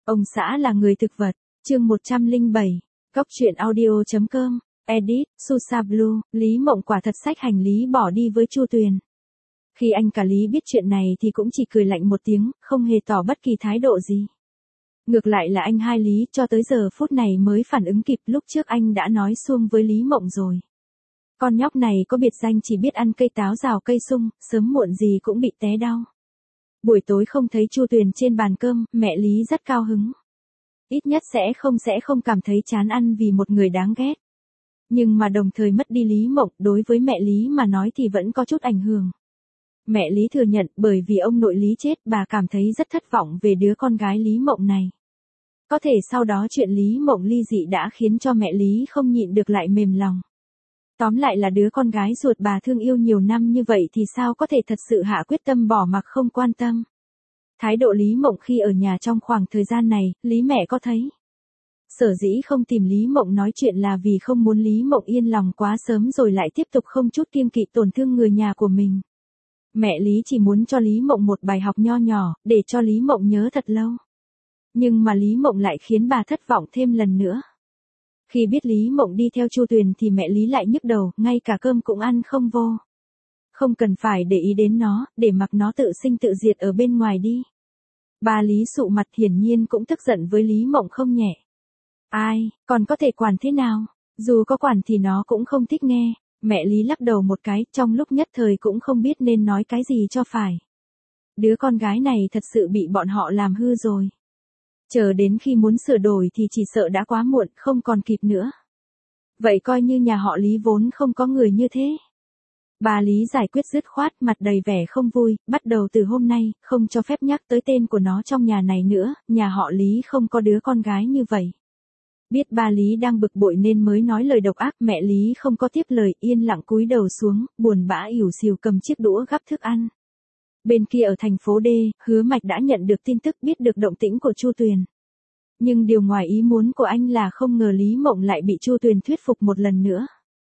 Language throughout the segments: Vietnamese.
Ông xã là người thực vật, chương 107, Góc truyện audio.com, edit, Susa Blue, Lý Mộng quả thật xách hành lý bỏ đi với Chu Tuyền. Khi anh cả Lý biết chuyện này thì cũng chỉ cười lạnh một tiếng, không hề tỏ bất kỳ thái độ gì. Ngược lại là anh hai Lý cho tới giờ phút này mới phản ứng kịp, lúc trước anh đã nói suông với Lý Mộng rồi. Con nhóc này có biệt danh chỉ biết ăn cây táo rào cây sung, sớm muộn gì cũng bị té đau. Buổi tối không thấy Chu Tuyền trên bàn cơm, mẹ Lý rất cao hứng. Ít nhất sẽ không cảm thấy chán ăn vì một người đáng ghét. Nhưng mà đồng thời mất đi Lý Mộng, đối với mẹ Lý mà nói thì vẫn có chút ảnh hưởng. Mẹ Lý thừa nhận bởi vì ông nội Lý chết, bà cảm thấy rất thất vọng về đứa con gái Lý Mộng này. Có thể sau đó chuyện Lý Mộng ly dị đã khiến cho mẹ Lý không nhịn được lại mềm lòng. Tóm lại là đứa con gái ruột bà thương yêu nhiều năm như vậy thì sao có thể thật sự hạ quyết tâm bỏ mặc không quan tâm. Thái độ Lý Mộng khi ở nhà trong khoảng thời gian này, Lý mẹ có thấy. Sở dĩ không tìm Lý Mộng nói chuyện là vì không muốn Lý Mộng yên lòng quá sớm rồi lại tiếp tục không chút kiêng kỵ tổn thương người nhà của mình. Mẹ Lý chỉ muốn cho Lý Mộng một bài học nho nhỏ, để cho Lý Mộng nhớ thật lâu. Nhưng mà Lý Mộng lại khiến bà thất vọng thêm lần nữa. Khi biết Lý Mộng đi theo Chu Tuyền thì mẹ Lý lại nhức đầu, ngay cả cơm cũng ăn không vô. Không cần phải để ý đến nó, để mặc nó tự sinh tự diệt ở bên ngoài đi. Bà Lý sụ mặt hiển nhiên cũng tức giận với Lý Mộng không nhẹ. Ai, còn có thể quản thế nào? Dù có quản thì nó cũng không thích nghe. Mẹ Lý lắc đầu một cái, trong lúc nhất thời cũng không biết nên nói cái gì cho phải. Đứa con gái này thật sự bị bọn họ làm hư rồi. Chờ đến khi muốn sửa đổi thì chỉ sợ đã quá muộn, không còn kịp nữa. Vậy coi như nhà họ Lý vốn không có người như thế. Bà Lý giải quyết dứt khoát, mặt đầy vẻ không vui, bắt đầu từ hôm nay, không cho phép nhắc tới tên của nó trong nhà này nữa, nhà họ Lý không có đứa con gái như vậy. Biết bà Lý đang bực bội nên mới nói lời độc ác, mẹ Lý không có tiếp lời, yên lặng cúi đầu xuống, buồn bã ỉu xìu cầm chiếc đũa gắp thức ăn. Bên kia ở thành phố D, Hứa Mạch đã nhận được tin tức, biết được động tĩnh của Chu Tuyền. Nhưng điều ngoài ý muốn của anh là không ngờ Lý Mộng lại bị Chu Tuyền thuyết phục một lần nữa.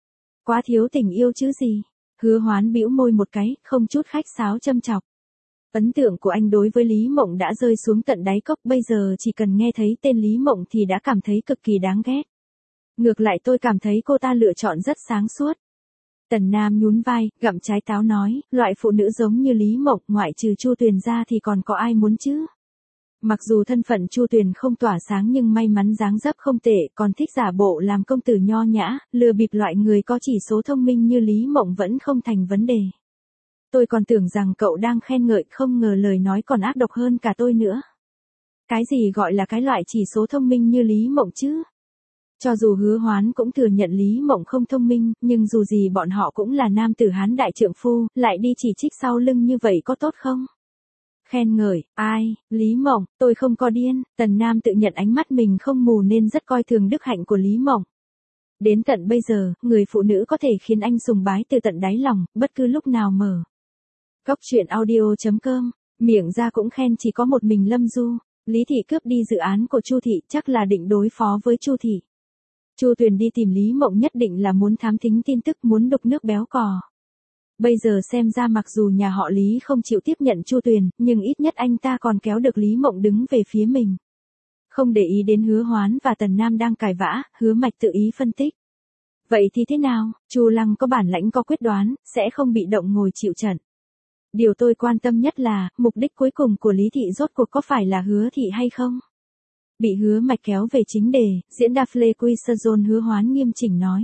Quá thiếu tình yêu chứ gì. Hứa Hoán bĩu môi một cái, không chút khách sáo châm chọc. Ấn tượng của anh đối với Lý Mộng đã rơi xuống tận đáy cốc, bây giờ chỉ cần nghe thấy tên Lý Mộng thì đã cảm thấy cực kỳ đáng ghét. Ngược lại tôi cảm thấy cô ta lựa chọn rất sáng suốt. Tần Nam nhún vai, gặm trái táo nói, loại phụ nữ giống như Lý Mộng, ngoại trừ Chu Tuyền ra thì còn có ai muốn chứ? Mặc dù thân phận Chu Tuyền không tỏa sáng nhưng may mắn dáng dấp không tệ, còn thích giả bộ làm công tử nho nhã, lừa bịp loại người có chỉ số thông minh như Lý Mộng vẫn không thành vấn đề. Tôi còn tưởng rằng cậu đang khen ngợi, không ngờ lời nói còn ác độc hơn cả tôi nữa. Cái gì gọi là cái loại chỉ số thông minh như Lý Mộng chứ? Cho dù Hứa Hoán cũng thừa nhận Lý Mộng không thông minh, nhưng dù gì bọn họ cũng là nam tử Hán đại trượng phu, lại đi chỉ trích sau lưng như vậy có tốt không? Khen ngợi, ai, Lý Mộng, tôi không có điên. Tần Nam tự nhận ánh mắt mình không mù nên rất coi thường đức hạnh của Lý Mộng. Đến tận bây giờ, người phụ nữ có thể khiến anh sùng bái từ tận đáy lòng, bất cứ lúc nào mở. Góc truyện audio.com, miệng ra cũng khen chỉ có một mình Lâm Du. Lý Thị cướp đi dự án của Chu Thị, chắc là định đối phó với Chu Thị. Chu Tuyền đi tìm Lý Mộng nhất định là muốn thám thính tin tức, muốn đục nước béo cò. Bây giờ xem ra mặc dù nhà họ Lý không chịu tiếp nhận Chu Tuyền, nhưng ít nhất anh ta còn kéo được Lý Mộng đứng về phía mình. Không để ý đến Hứa Hoán và Tần Nam đang cãi vã, Hứa Mạch tự ý phân tích. Vậy thì thế nào, Chu Lăng có bản lãnh có quyết đoán, sẽ không bị động ngồi chịu trận. Điều tôi quan tâm nhất là, mục đích cuối cùng của Lý Thị rốt cuộc có phải là Hứa Thị hay không? Bị Hứa Mạch kéo về chính đề, diễn đa Flequisazone Hứa Hoán nghiêm chỉnh nói.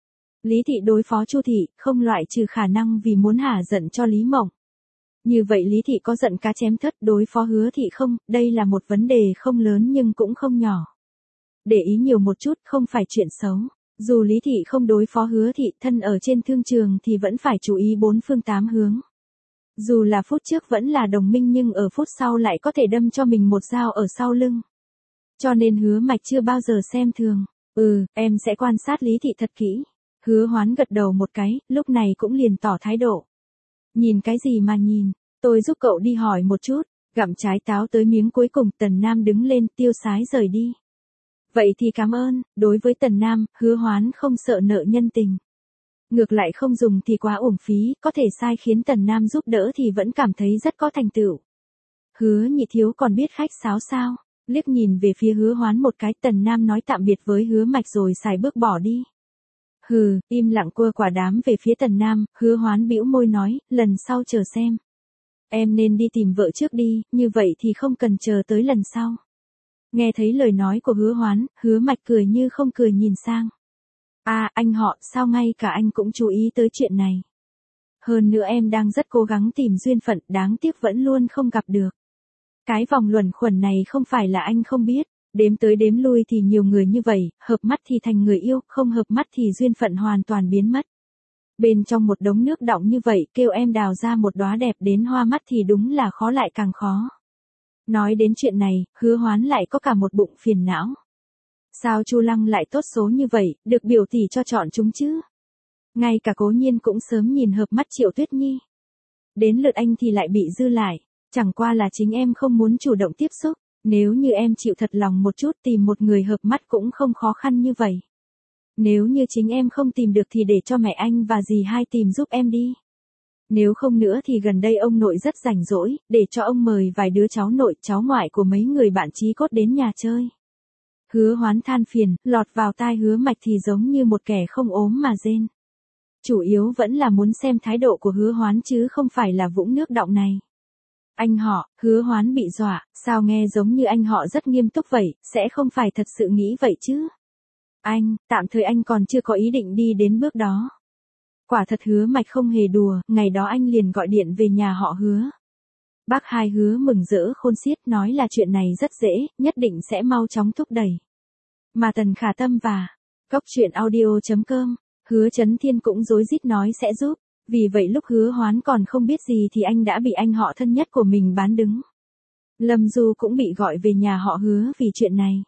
Lý Thị đối phó Chu Thị, không loại trừ khả năng vì muốn hả giận cho Lý Mộng. Như vậy Lý Thị có giận cá chém thớt đối phó Hứa Thị không? Đây là một vấn đề không lớn nhưng cũng không nhỏ. Để ý nhiều một chút, không phải chuyện xấu. Dù Lý Thị không đối phó Hứa Thị, thân ở trên thương trường thì vẫn phải chú ý bốn phương tám hướng. Dù là phút trước vẫn là đồng minh nhưng ở phút sau lại có thể đâm cho mình một dao ở sau lưng. Cho nên Hứa Mạch chưa bao giờ xem thường. Em sẽ quan sát Lý Thị thật kỹ. Hứa Hoán gật đầu một cái, lúc này cũng liền tỏ thái độ. Nhìn cái gì mà nhìn, tôi giúp cậu đi hỏi một chút. Gặm trái táo tới miếng cuối cùng, Tần Nam đứng lên, tiêu sái rời đi. Vậy thì cảm ơn. Đối với Tần Nam, Hứa Hoán không sợ nợ nhân tình. Ngược lại không dùng thì quá uổng phí, có thể sai khiến Tần Nam giúp đỡ thì vẫn cảm thấy rất có thành tựu. Hứa Nhị thiếu còn biết khách sáo sao? Liếc nhìn về phía Hứa Hoán một cái, Tần Nam nói tạm biệt với Hứa Mạch rồi xài bước bỏ đi. Hừ, im lặng cua quả đám về phía Tần Nam, Hứa Hoán bĩu môi nói, lần sau chờ xem. Em nên đi tìm vợ trước đi, như vậy thì không cần chờ tới lần sau. Nghe thấy lời nói của Hứa Hoán, Hứa Mạch cười như không cười nhìn sang. À, anh họ, sao ngay cả anh cũng chú ý tới chuyện này. Hơn nữa em đang rất cố gắng tìm duyên phận, đáng tiếc vẫn luôn không gặp được. Cái vòng luẩn quẩn này không phải là anh không biết, đếm tới đếm lui thì nhiều người như vậy, hợp mắt thì thành người yêu, không hợp mắt thì duyên phận hoàn toàn biến mất. Bên trong một đống nước đọng như vậy, kêu em đào ra một đóa đẹp đến hoa mắt thì đúng là khó lại càng khó. Nói đến chuyện này, Hứa Hoán lại có cả một bụng phiền não. Sao Chu Lăng lại tốt số như vậy, được biểu tỷ cho chọn chúng chứ? Ngay cả Cố Nhiên cũng sớm nhìn hợp mắt Triệu Tuyết Nhi. Đến lượt anh thì lại bị dư lại, chẳng qua là chính em không muốn chủ động tiếp xúc, nếu như em chịu thật lòng một chút tìm một người hợp mắt cũng không khó khăn như vậy. Nếu như chính em không tìm được thì để cho mẹ anh và dì hai tìm giúp em đi. Nếu không nữa thì gần đây ông nội rất rảnh rỗi, để cho ông mời vài đứa cháu nội, cháu ngoại của mấy người bạn chí cốt đến nhà chơi. Hứa Hoán than phiền, lọt vào tai Hứa Mạch thì giống như một kẻ không ốm mà rên. Chủ yếu vẫn là muốn xem thái độ của Hứa Hoán chứ không phải là vũng nước đọng này. Anh họ, Hứa Hoán bị dọa, sao nghe giống như anh họ rất nghiêm túc vậy, sẽ không phải thật sự nghĩ vậy chứ. Anh, tạm thời anh còn chưa có ý định đi đến bước đó. Quả thật Hứa Mạch không hề đùa, ngày đó anh liền gọi điện về nhà họ Hứa. Bác hai Hứa mừng rỡ khôn xiết nói là chuyện này rất dễ, nhất định sẽ mau chóng thúc đẩy. Mà Tần Khả Tâm và coctruyện.audio.com, Hứa Chấn Thiên cũng rối rít nói sẽ giúp, vì vậy lúc Hứa Hoán còn không biết gì thì anh đã bị anh họ thân nhất của mình bán đứng. Lâm Du cũng bị gọi về nhà họ Hứa vì chuyện này.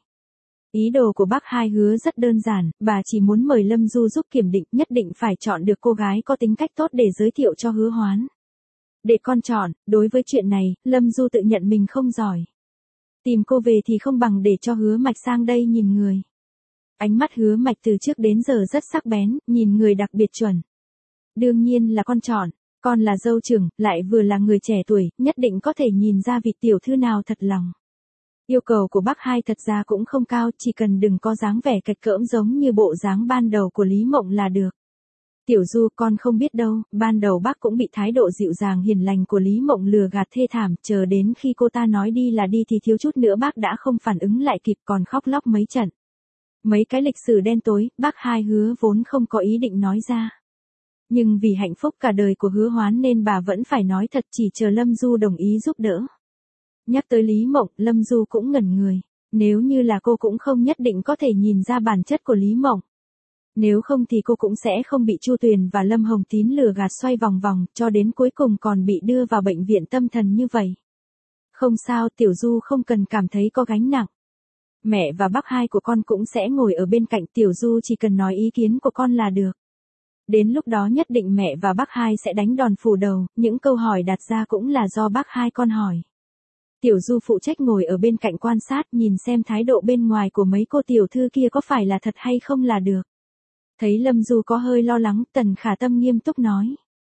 Ý đồ của bác hai Hứa rất đơn giản, bà chỉ muốn mời Lâm Du giúp kiểm định, nhất định phải chọn được cô gái có tính cách tốt để giới thiệu cho Hứa Hoán. Để con chọn, đối với chuyện này, Lâm Du tự nhận mình không giỏi. Tìm cô về thì không bằng để cho Hứa Mạch sang đây nhìn người. Ánh mắt Hứa Mạch từ trước đến giờ rất sắc bén, nhìn người đặc biệt chuẩn. Đương nhiên là con chọn, con là dâu trưởng, lại vừa là người trẻ tuổi, nhất định có thể nhìn ra vị tiểu thư nào thật lòng. Yêu cầu của bác hai thật ra cũng không cao, chỉ cần đừng có dáng vẻ kệch cỡm giống như bộ dáng ban đầu của Lý Mộng là được. Tiểu Du, con không biết đâu, ban đầu bác cũng bị thái độ dịu dàng hiền lành của Lý Mộng lừa gạt thê thảm, chờ đến khi cô ta nói đi là đi thì thiếu chút nữa bác đã không phản ứng lại kịp, còn khóc lóc mấy trận. Mấy cái lịch sử đen tối, bác hai Hứa vốn không có ý định nói ra. Nhưng vì hạnh phúc cả đời của Hứa Hoán nên bà vẫn phải nói thật, chỉ chờ Lâm Du đồng ý giúp đỡ. Nhắc tới Lý Mộng, Lâm Du cũng ngẩn người. Nếu như là cô cũng không nhất định có thể nhìn ra bản chất của Lý Mộng. Nếu không thì cô cũng sẽ không bị Chu Tuyền và Lâm Hồng Tín lừa gạt xoay vòng vòng, cho đến cuối cùng còn bị đưa vào bệnh viện tâm thần như vậy. Không sao, Tiểu Du không cần cảm thấy có gánh nặng. Mẹ và bác hai của con cũng sẽ ngồi ở bên cạnh, Tiểu Du chỉ cần nói ý kiến của con là được. Đến lúc đó nhất định mẹ và bác hai sẽ đánh đòn phủ đầu, những câu hỏi đặt ra cũng là do bác hai con hỏi. Tiểu Du phụ trách ngồi ở bên cạnh quan sát, nhìn xem thái độ bên ngoài của mấy cô tiểu thư kia có phải là thật hay không là được. Thấy Lâm Du có hơi lo lắng, Tần Khả Tâm nghiêm túc nói.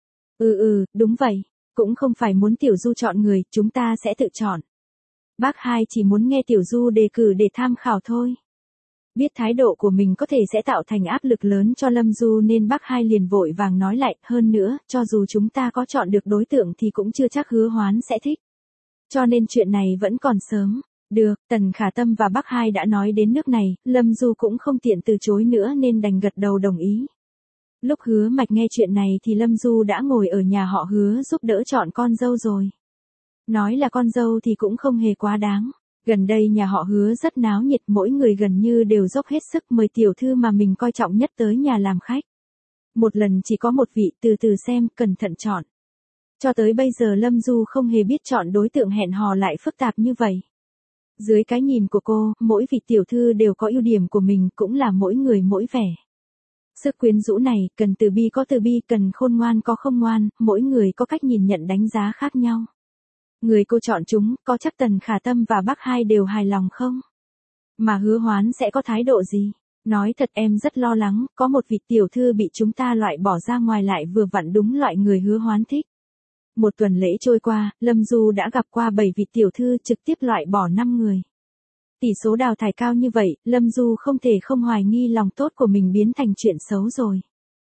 Đúng vậy, cũng không phải muốn Tiểu Du chọn người, chúng ta sẽ tự chọn. Bác hai chỉ muốn nghe Tiểu Du đề cử để tham khảo thôi. Biết thái độ của mình có thể sẽ tạo thành áp lực lớn cho Lâm Du nên bác hai liền vội vàng nói lại, hơn nữa, cho dù chúng ta có chọn được đối tượng thì cũng chưa chắc Hứa Hoán sẽ thích. Cho nên chuyện này vẫn còn sớm. Được, Tần Khả Tâm và bác hai đã nói đến nước này, Lâm Du cũng không tiện từ chối nữa nên đành gật đầu đồng ý. Lúc Hứa Mạch nghe chuyện này thì Lâm Du đã ngồi ở nhà họ Hứa giúp đỡ chọn con dâu rồi. Nói là con dâu thì cũng không hề quá đáng. Gần đây nhà họ Hứa rất náo nhiệt, mỗi người gần như đều dốc hết sức mời tiểu thư mà mình coi trọng nhất tới nhà làm khách. Một lần chỉ có một vị, từ từ xem, cẩn thận chọn. Cho tới bây giờ Lâm Du không hề biết chọn đối tượng hẹn hò lại phức tạp như vậy. Dưới cái nhìn của cô, mỗi vị tiểu thư đều có ưu điểm của mình, cũng là mỗi người mỗi vẻ. Sức quyến rũ này, cần từ bi có từ bi, cần khôn ngoan có không ngoan, mỗi người có cách nhìn nhận đánh giá khác nhau. Người cô chọn chúng, có chắc Tần Khả Tâm và bác hai đều hài lòng không? Mà Hứa Hoán sẽ có thái độ gì? Nói thật em rất lo lắng, có một vị tiểu thư bị chúng ta loại bỏ ra ngoài lại vừa vặn đúng loại người Hứa Hoán thích. Một tuần lễ trôi qua, Lâm Du đã gặp qua 7 vị tiểu thư, trực tiếp loại bỏ 5 người. Tỷ số đào thải cao như vậy, Lâm Du không thể không hoài nghi lòng tốt của mình biến thành chuyện xấu rồi.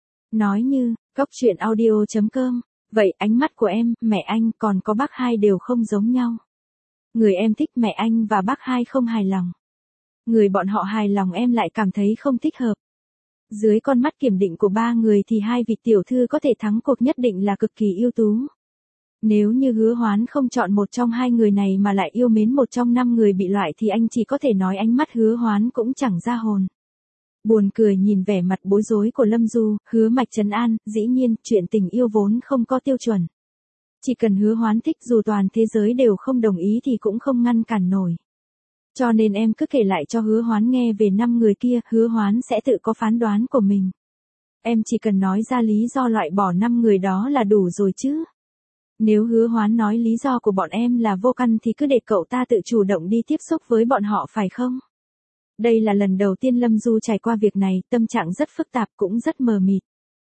Nói như, góc chuyện audio.com, vậy ánh mắt của em, mẹ anh còn có bác hai đều không giống nhau. Người em thích mẹ anh và bác hai không hài lòng. Người bọn họ hài lòng em lại cảm thấy không thích hợp. Dưới con mắt kiểm định của ba người thì hai vị tiểu thư có thể thắng cuộc nhất định là cực kỳ ưu tú. Nếu như Hứa Hoán không chọn một trong hai người này mà lại yêu mến một trong 5 người bị loại thì anh chỉ có thể nói ánh mắt Hứa Hoán cũng chẳng ra hồn. Buồn cười nhìn vẻ mặt bối rối của Lâm Du, Hứa Mạch trấn an, dĩ nhiên, chuyện tình yêu vốn không có tiêu chuẩn. Chỉ cần Hứa Hoán thích dù toàn thế giới đều không đồng ý thì cũng không ngăn cản nổi. Cho nên em cứ kể lại cho Hứa Hoán nghe về 5 người kia, Hứa Hoán sẽ tự có phán đoán của mình. Em chỉ cần nói ra lý do loại bỏ 5 người đó là đủ rồi chứ. Nếu Hứa Hoán nói lý do của bọn em là vô căn thì cứ để cậu ta tự chủ động đi tiếp xúc với bọn họ phải không? Đây là lần đầu tiên Lâm Du trải qua việc này, tâm trạng rất phức tạp cũng rất mờ mịt.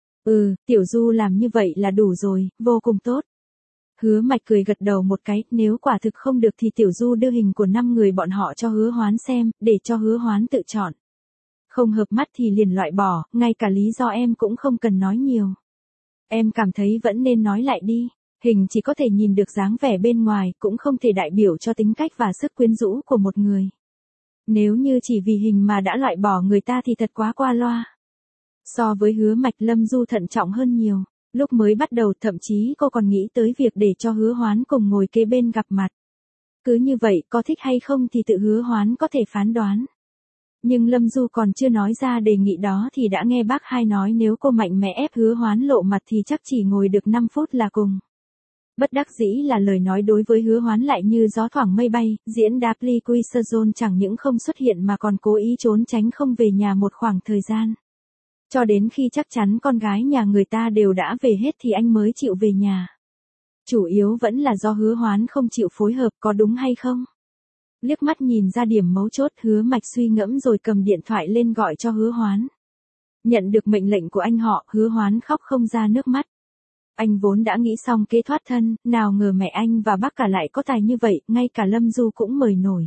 Tiểu Du làm như vậy là đủ rồi, vô cùng tốt. Hứa Mạch cười gật đầu một cái, nếu quả thực không được thì Tiểu Du đưa hình của 5 người bọn họ cho Hứa Hoán xem, để cho Hứa Hoán tự chọn. Không hợp mắt thì liền loại bỏ, ngay cả lý do em cũng không cần nói nhiều. Em cảm thấy vẫn nên nói lại đi. Hình chỉ có thể nhìn được dáng vẻ bên ngoài, cũng không thể đại biểu cho tính cách và sức quyến rũ của một người. Nếu như chỉ vì hình mà đã loại bỏ người ta thì thật quá qua loa. So với Hứa Mạch, Lâm Du thận trọng hơn nhiều. Lúc mới bắt đầu thậm chí cô còn nghĩ tới việc để cho Hứa Hoán cùng ngồi kế bên gặp mặt. Cứ như vậy, có thích hay không thì tự Hứa Hoán có thể phán đoán. Nhưng Lâm Du còn chưa nói ra đề nghị đó thì đã nghe bác hai nói nếu cô mạnh mẽ ép Hứa Hoán lộ mặt thì chắc chỉ ngồi được 5 phút là cùng. Bất đắc dĩ là lời nói đối với Hứa Hoán lại như gió thoảng mây bay, diễn Dapli Quisazon chẳng những không xuất hiện mà còn cố ý trốn tránh không về nhà một khoảng thời gian. Cho đến khi chắc chắn con gái nhà người ta đều đã về hết thì anh mới chịu về nhà. Chủ yếu vẫn là do Hứa Hoán không chịu phối hợp, có đúng hay không? Liếc mắt nhìn ra điểm mấu chốt, Hứa Mạch suy ngẫm rồi cầm điện thoại lên gọi cho Hứa Hoán. Nhận được mệnh lệnh của anh họ, Hứa Hoán khóc không ra nước mắt. Anh vốn đã nghĩ xong kế thoát thân, nào ngờ mẹ anh và bác cả lại có tài như vậy, ngay cả Lâm Du cũng mời nổi.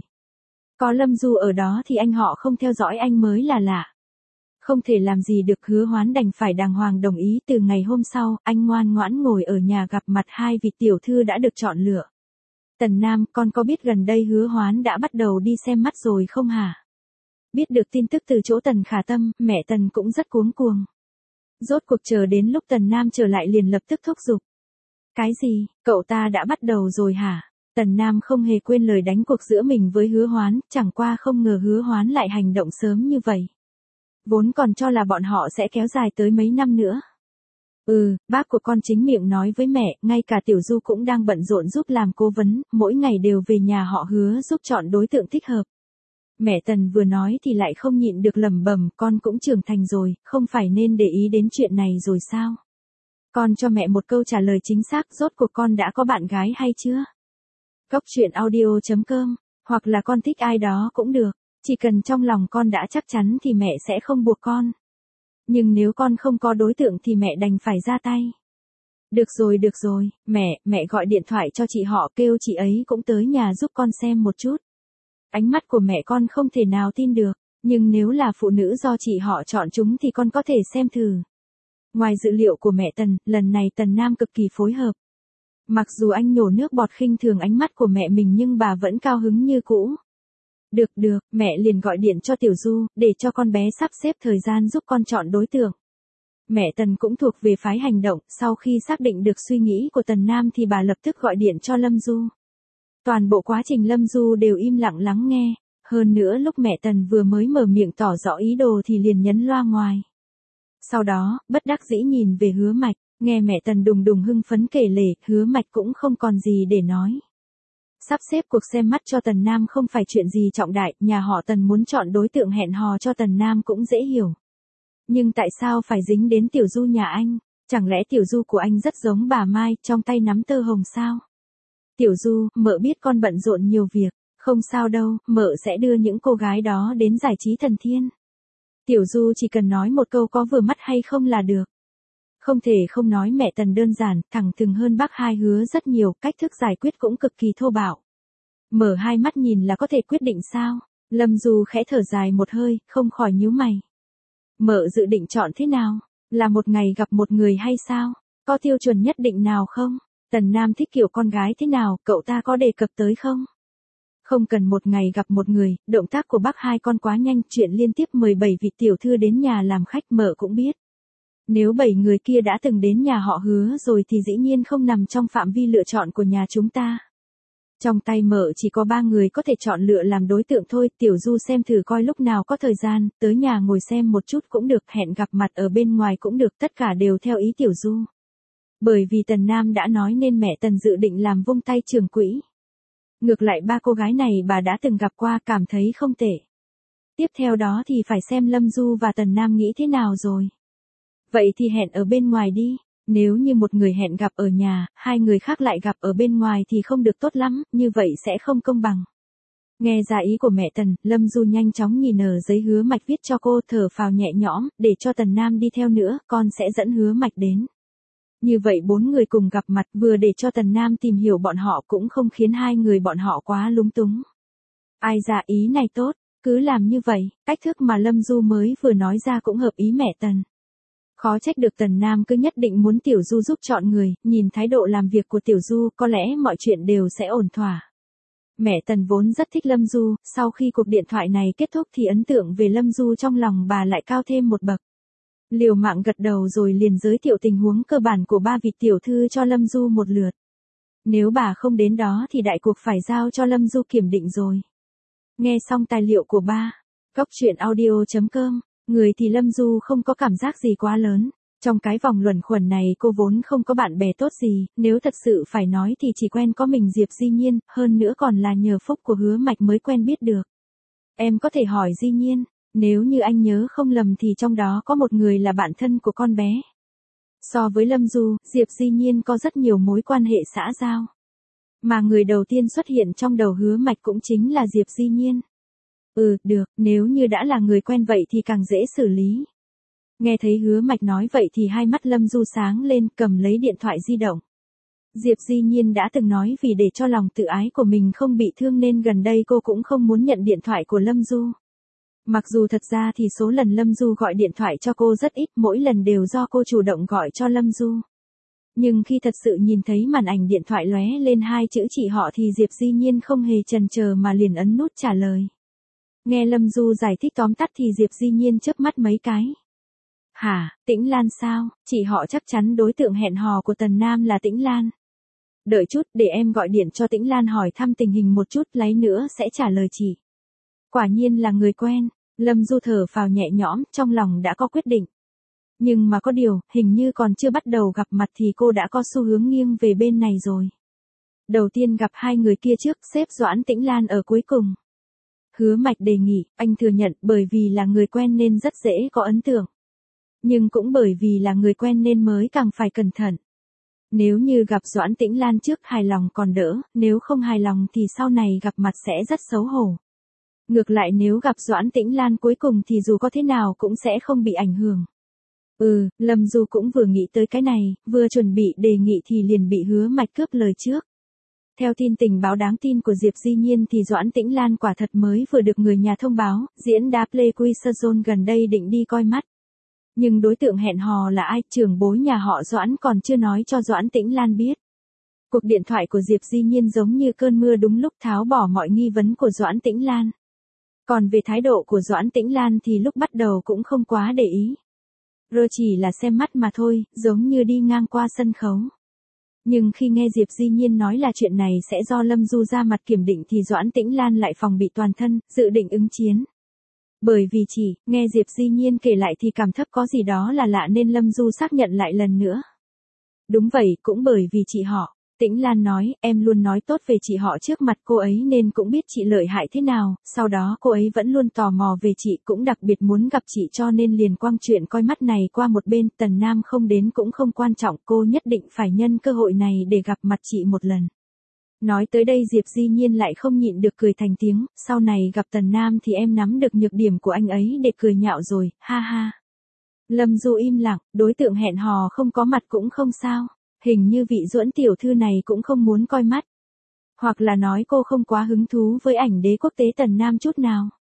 Có Lâm Du ở đó thì anh họ không theo dõi anh mới là lạ. Không thể làm gì được, Hứa Hoán đành phải đàng hoàng đồng ý. Từ ngày hôm sau, anh ngoan ngoãn ngồi ở nhà gặp mặt hai vị tiểu thư đã được chọn lựa. Tần Nam, con có biết gần đây Hứa Hoán đã bắt đầu đi xem mắt rồi không hả? Biết được tin tức từ chỗ Tần Khả Tâm, mẹ Tần cũng rất cuống cuồng. Rốt cuộc chờ đến lúc Tần Nam trở lại liền lập tức thúc giục. Cái gì, cậu ta đã bắt đầu rồi hả? Tần Nam không hề quên lời đánh cuộc giữa mình với Hứa Hoán, chẳng qua không ngờ Hứa Hoán lại hành động sớm như vậy. Vốn còn cho là bọn họ sẽ kéo dài tới mấy năm nữa. Bác của con chính miệng nói với mẹ, ngay cả Tiểu Du cũng đang bận rộn giúp làm cố vấn, mỗi ngày đều về nhà họ Hứa giúp chọn đối tượng thích hợp. Mẹ Tần vừa nói thì lại không nhịn được lẩm bẩm, con cũng trưởng thành rồi, không phải nên để ý đến chuyện này rồi sao? Con cho mẹ một câu trả lời chính xác, rốt cuộc con đã có bạn gái hay chưa? Góc chuyện audio.com, hoặc là con thích ai đó cũng được, chỉ cần trong lòng con đã chắc chắn thì mẹ sẽ không buộc con. Nhưng nếu con không có đối tượng thì mẹ đành phải ra tay. Được rồi, mẹ gọi điện thoại cho chị họ kêu chị ấy cũng tới nhà giúp con xem một chút. Ánh mắt của mẹ con không thể nào tin được, nhưng nếu là phụ nữ do chị họ chọn chúng thì con có thể xem thử. Ngoài dự liệu của mẹ Tần, lần này Tần Nam cực kỳ phối hợp. Mặc dù anh nhổ nước bọt khinh thường ánh mắt của mẹ mình nhưng bà vẫn cao hứng như cũ. Được, mẹ liền gọi điện cho Tiểu Du, để cho con bé sắp xếp thời gian giúp con chọn đối tượng. Mẹ Tần cũng thuộc về phái hành động, sau khi xác định được suy nghĩ của Tần Nam thì bà lập tức gọi điện cho Lâm Du. Toàn bộ quá trình Lâm Du đều im lặng lắng nghe, hơn nữa lúc mẹ Tần vừa mới mở miệng tỏ rõ ý đồ thì liền nhấn loa ngoài. Sau đó, bất đắc dĩ nhìn về Hứa Mạch, nghe mẹ Tần đùng đùng hưng phấn kể lể, Hứa Mạch cũng không còn gì để nói. Sắp xếp cuộc xem mắt cho Tần Nam không phải chuyện gì trọng đại, nhà họ Tần muốn chọn đối tượng hẹn hò cho Tần Nam cũng dễ hiểu. Nhưng tại sao phải dính đến Tiểu Du nhà anh? Chẳng lẽ Tiểu Du của anh rất giống bà Mai, trong tay nắm tơ hồng sao? Tiểu Du, mợ biết con bận rộn nhiều việc, không sao đâu, mợ sẽ đưa những cô gái đó đến giải trí thần thiên. Tiểu Du chỉ cần nói một câu có vừa mắt hay không là được. Không thể không nói mẹ Tần đơn giản, thẳng thừng hơn bác hai Hứa rất nhiều, cách thức giải quyết cũng cực kỳ thô bạo. Mở hai mắt nhìn là có thể quyết định sao? Lâm Du khẽ thở dài một hơi, không khỏi nhíu mày. Mợ dự định chọn thế nào? Là một ngày gặp một người hay sao? Có tiêu chuẩn nhất định nào không? Tần Nam thích kiểu con gái thế nào, cậu ta có đề cập tới không? Không cần một ngày gặp một người, động tác của bác hai con quá nhanh, chuyện liên tiếp 17 vị tiểu thư đến nhà làm khách mợ cũng biết. Nếu 7 người kia đã từng đến nhà họ Hứa rồi thì dĩ nhiên không nằm trong phạm vi lựa chọn của nhà chúng ta. Trong tay mợ chỉ có 3 người có thể chọn lựa làm đối tượng thôi, Tiểu Du xem thử coi lúc nào có thời gian, tới nhà ngồi xem một chút cũng được, hẹn gặp mặt ở bên ngoài cũng được, tất cả đều theo ý Tiểu Du. Bởi vì Tần Nam đã nói nên mẹ Tần dự định làm vung tay trưởng quỹ. Ngược lại 3 cô gái này bà đã từng gặp qua, cảm thấy không tệ. Tiếp theo đó thì phải xem Lâm Du và Tần Nam nghĩ thế nào rồi. Vậy thì hẹn ở bên ngoài đi. Nếu như một người hẹn gặp ở nhà, 2 người khác lại gặp ở bên ngoài thì không được tốt lắm, như vậy sẽ không công bằng. Nghe ra ý của mẹ Tần, Lâm Du nhanh chóng nhìn ở giấy Hứa Mạch viết cho cô, thở phào nhẹ nhõm, để cho Tần Nam đi theo nữa, con sẽ dẫn Hứa Mạch đến. Như vậy 4 người cùng gặp mặt, vừa để cho Tần Nam tìm hiểu bọn họ cũng không khiến 2 người bọn họ quá lúng túng. Ai ra ý này tốt, cứ làm như vậy, cách thức mà Lâm Du mới vừa nói ra cũng hợp ý mẹ Tần. Khó trách được Tần Nam cứ nhất định muốn Tiểu Du giúp chọn người, nhìn thái độ làm việc của Tiểu Du có lẽ mọi chuyện đều sẽ ổn thỏa. Mẹ Tần vốn rất thích Lâm Du, sau khi cuộc điện thoại này kết thúc thì ấn tượng về Lâm Du trong lòng bà lại cao thêm một bậc. Liều mạng gật đầu rồi liền giới thiệu tình huống cơ bản của 3 vị tiểu thư cho Lâm Du một lượt. Nếu bà không đến đó thì đại cuộc phải giao cho Lâm Du kiểm định rồi. Nghe xong tài liệu của ba, Cóc Truyện Audio.com, người thì Lâm Du không có cảm giác gì quá lớn. Trong cái vòng luẩn khuẩn này cô vốn không có bạn bè tốt gì, nếu thật sự phải nói thì chỉ quen có mình Diệp Di Nhiên, hơn nữa còn là nhờ phúc của Hứa Mạch mới quen biết được. Em có thể hỏi Di Nhiên, nếu như anh nhớ không lầm thì trong đó có một người là bạn thân của con bé. So với Lâm Du, Diệp Di Nhiên có rất nhiều mối quan hệ xã giao. Mà người đầu tiên xuất hiện trong đầu Hứa Mạch cũng chính là Diệp Di Nhiên. Được, nếu như đã là người quen vậy thì càng dễ xử lý. Nghe thấy Hứa Mạch nói vậy thì hai mắt Lâm Du sáng lên, cầm lấy điện thoại di động. Diệp Di Nhiên đã từng nói vì để cho lòng tự ái của mình không bị thương nên gần đây cô cũng không muốn nhận điện thoại của Lâm Du. Mặc dù thật ra thì số lần Lâm Du gọi điện thoại cho cô rất ít, mỗi lần đều do cô chủ động gọi cho Lâm Du. Nhưng khi thật sự nhìn thấy màn ảnh điện thoại lóe lên 2 chữ chị họ thì Diệp Di Nhiên không hề chần chờ mà liền ấn nút trả lời. Nghe Lâm Du giải thích tóm tắt thì Diệp Di Nhiên chớp mắt mấy cái. Hả, Tĩnh Lan sao? Chị họ chắc chắn đối tượng hẹn hò của Tần Nam là Tĩnh Lan. Đợi chút, để em gọi điện cho Tĩnh Lan hỏi thăm tình hình một chút, lấy nữa sẽ trả lời chị. Quả nhiên là người quen, Lâm Du thở phào nhẹ nhõm, trong lòng đã có quyết định. Nhưng mà có điều, hình như còn chưa bắt đầu gặp mặt thì cô đã có xu hướng nghiêng về bên này rồi. Đầu tiên gặp 2 người kia trước, xếp Doãn Tĩnh Lan ở cuối cùng. Hứa Mạch đề nghị, anh thừa nhận bởi vì là người quen nên rất dễ có ấn tượng. Nhưng cũng bởi vì là người quen nên mới càng phải cẩn thận. Nếu như gặp Doãn Tĩnh Lan trước hài lòng còn đỡ, nếu không hài lòng thì sau này gặp mặt sẽ rất xấu hổ. Ngược lại nếu gặp Doãn Tĩnh Lan cuối cùng thì dù có thế nào cũng sẽ không bị ảnh hưởng. Lâm Du cũng vừa nghĩ tới cái này, vừa chuẩn bị đề nghị thì liền bị Hứa Mạch cướp lời trước. Theo tin tình báo đáng tin của Diệp Di Nhiên thì Doãn Tĩnh Lan quả thật mới vừa được người nhà thông báo, diễn đá Pleiku Sezon gần đây định đi coi mắt. Nhưng đối tượng hẹn hò là ai, trưởng bối nhà họ Doãn còn chưa nói cho Doãn Tĩnh Lan biết. Cuộc điện thoại của Diệp Di Nhiên giống như cơn mưa đúng lúc tháo bỏ mọi nghi vấn của Doãn Tĩnh Lan. Còn về thái độ của Doãn Tĩnh Lan thì lúc bắt đầu cũng không quá để ý. Rồi chỉ là xem mắt mà thôi, giống như đi ngang qua sân khấu. Nhưng khi nghe Diệp Di Nhiên nói là chuyện này sẽ do Lâm Du ra mặt kiểm định thì Doãn Tĩnh Lan lại phòng bị toàn thân, dự định ứng chiến. Bởi vì chỉ, nghe Diệp Di Nhiên kể lại thì cảm thấp có gì đó là lạ nên Lâm Du xác nhận lại lần nữa. Đúng vậy, cũng bởi vì chị họ. Tĩnh Lan nói, em luôn nói tốt về chị họ trước mặt cô ấy nên cũng biết chị lợi hại thế nào, sau đó cô ấy vẫn luôn tò mò về chị cũng đặc biệt muốn gặp chị cho nên liền quăng chuyện coi mắt này qua một bên, Tần Nam không đến cũng không quan trọng, cô nhất định phải nhân cơ hội này để gặp mặt chị một lần. Nói tới đây Diệp Di Nhiên lại không nhịn được cười thành tiếng, sau này gặp Tần Nam thì em nắm được nhược điểm của anh ấy để cười nhạo rồi, ha ha. Lâm Du im lặng, đối tượng hẹn hò không có mặt cũng không sao. Hình như vị Duẫn tiểu thư này cũng không muốn coi mắt. Hoặc là nói cô không quá hứng thú với ảnh đế quốc tế Tần Nam chút nào.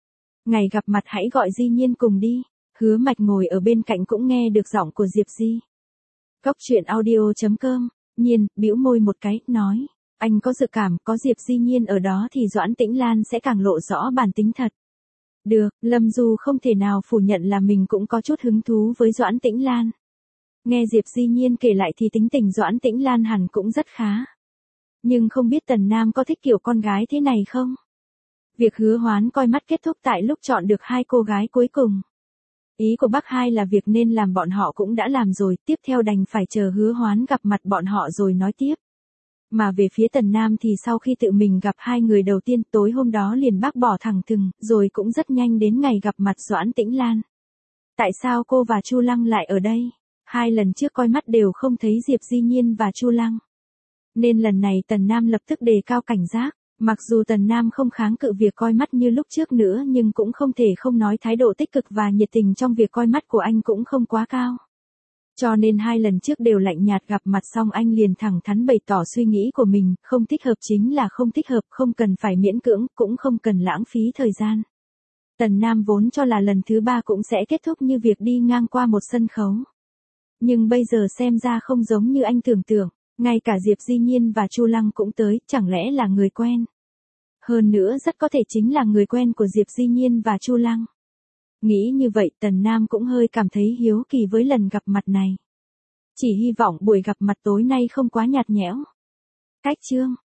Ngày gặp mặt hãy gọi Di Nhiên cùng đi. Hứa Mạch ngồi ở bên cạnh cũng nghe được giọng của Diệp Di. Cốc truyện audio.com, Nhiên, bĩu môi một cái, nói. Anh có dự cảm, có Diệp Di Nhiên ở đó thì Doãn Tĩnh Lan sẽ càng lộ rõ bản tính thật. Được, Lâm Du không thể nào phủ nhận là mình cũng có chút hứng thú với Doãn Tĩnh Lan. Nghe Diệp Di Nhiên kể lại thì tính tình Doãn Tĩnh Lan hẳn cũng rất khá. Nhưng không biết Tần Nam có thích kiểu con gái thế này không? Việc Hứa Hoán coi mắt kết thúc tại lúc chọn được hai cô gái cuối cùng. Ý của bác hai là việc nên làm bọn họ cũng đã làm rồi, tiếp theo đành phải chờ Hứa Hoán gặp mặt bọn họ rồi nói tiếp. Mà về phía Tần Nam thì sau khi tự mình gặp hai người đầu tiên tối hôm đó liền bác bỏ thẳng thừng, rồi cũng rất nhanh đến ngày gặp mặt Doãn Tĩnh Lan. Tại sao cô và Chu Lăng lại ở đây? Hai lần trước coi mắt đều không thấy Diệp Di Nhiên và Chu Lăng. Nên lần này Tần Nam lập tức đề cao cảnh giác. Mặc dù Tần Nam không kháng cự việc coi mắt như lúc trước nữa nhưng cũng không thể không nói thái độ tích cực và nhiệt tình trong việc coi mắt của anh cũng không quá cao. Cho nên hai lần trước đều lạnh nhạt, gặp mặt xong anh liền thẳng thắn bày tỏ suy nghĩ của mình, không thích hợp chính là không thích hợp, không cần phải miễn cưỡng, cũng không cần lãng phí thời gian. Tần Nam vốn cho là lần thứ ba cũng sẽ kết thúc như việc đi ngang qua một sân khấu. Nhưng bây giờ xem ra không giống như anh tưởng tượng, ngay cả Diệp Di Nhiên và Chu Lăng cũng tới, chẳng lẽ là người quen. Hơn nữa rất có thể chính là người quen của Diệp Di Nhiên và Chu Lăng. Nghĩ như vậy Tần Nam cũng hơi cảm thấy hiếu kỳ với lần gặp mặt này. Chỉ hy vọng buổi gặp mặt tối nay không quá nhạt nhẽo. Cách chương